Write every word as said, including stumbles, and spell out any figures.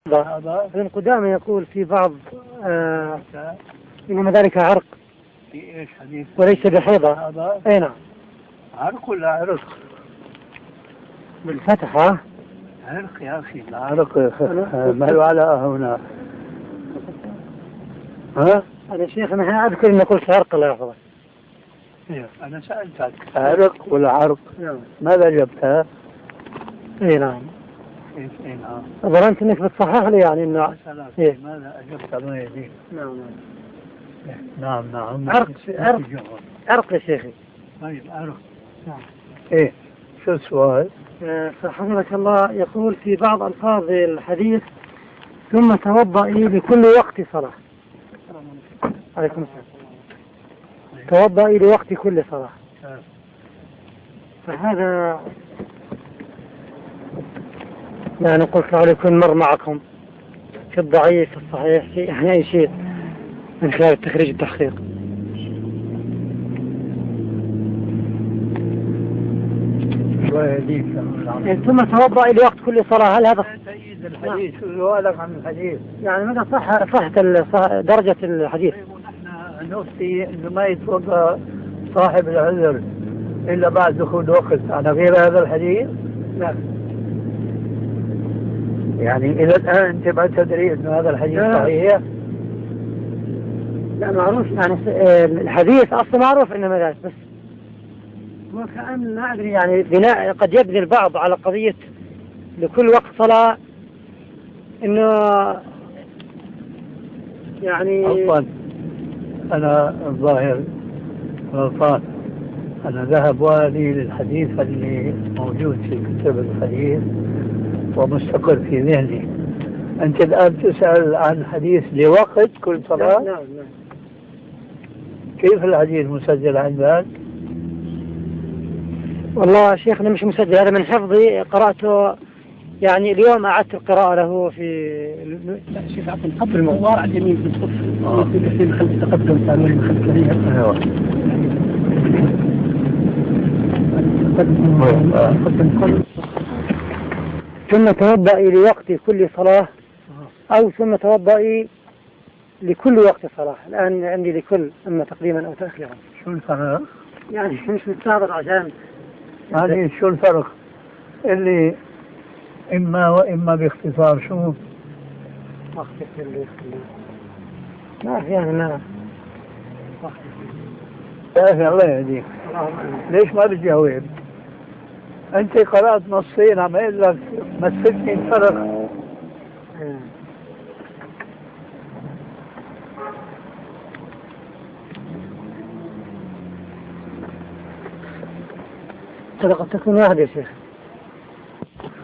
حفظه. ابن قدامة يقول في بعض آه إنما ذلك عرق. في ايش حديث؟ وليس بحيضة. اي نعم. عرق ولا عرق؟ بالفتح. ها؟ عرق يا اخي، العرق ما له علاقة هنا. ها؟ أنا شيخ أنا أذكر إني قلت عرق الله يحفظك. أنا سألتك عرق ولا عرق؟ نعم. ماذا جبتها؟ اي نعم. ايش اي نعم؟ ظننت انك بتصحح لي يعني انه إيه؟ ماذا اجبت الله يهديك؟ نعم نعم نعم. عرق عرق عرق يا شيخي. طيب عرق. نعم. ايه شو السؤال؟ حفظك الله يقول في بعض الفاظ الحديث ثم توضئي لكل وقت صلاة. عليكم السلام. توضئي لوقت كل صلاة. فهذا يعني قلت له لكل مر معكم في الضعيف في الصحيح في أي شيء من خلال التخريج التحقيق. ثم توضأ لوقت كل صلاة. هل هذا تأييد الحديث؟ شو سؤالك عن الحديث؟ يعني ماذا صح صحة درجة الحديث؟ نحن نفتي إنه ما يتوضأ صاحب العذر إلا بعد دخول وقت. على غير هذا الحديث؟ لا. يعني إلى الآن أنت ما تدري إنه هذا الحديث صحيح؟ لا معروف يعني الحديث أصلا معروف إنما ذلك، بس وكأن ما أدري يعني بناء قد يبني البعض على قضية لكل وقت صلاة إنه يعني أصلا أنا الظاهر غلطان. أنا ذهب والي للحديث اللي موجود في كتب الحديث ومستقر في ذهني. أنت الآن تسأل عن حديث لوقت كل صلاة؟ نعم نعم. كيف الحديث مسجل عندك؟ والله شيخنا مش مسجل، هذا من حفظي قرأته يعني اليوم أعدت القراءة له في لا شيخ عفوا قبل الموضوع على اليمين في الصف في محل التقدم تعمل محل كريم. ايوه. ثم توضئي لوقت كل صلاة أو ثم توضئي لكل وقت صلاة. الآن عندي لكل، إما تقديما أو تأخيرا. شو الفرق؟ يعني مش مستعبر عشان يعني شو الفرق اللي إما وإما باختصار؟ شو ما اختصر لي ما في يعني ما يا أخي الله يهديك. ليش ما بتجاوب؟ أنت قرأت نصين عم أقول لك مثلتني الفرق. قد تكون واحدة يا شيخ.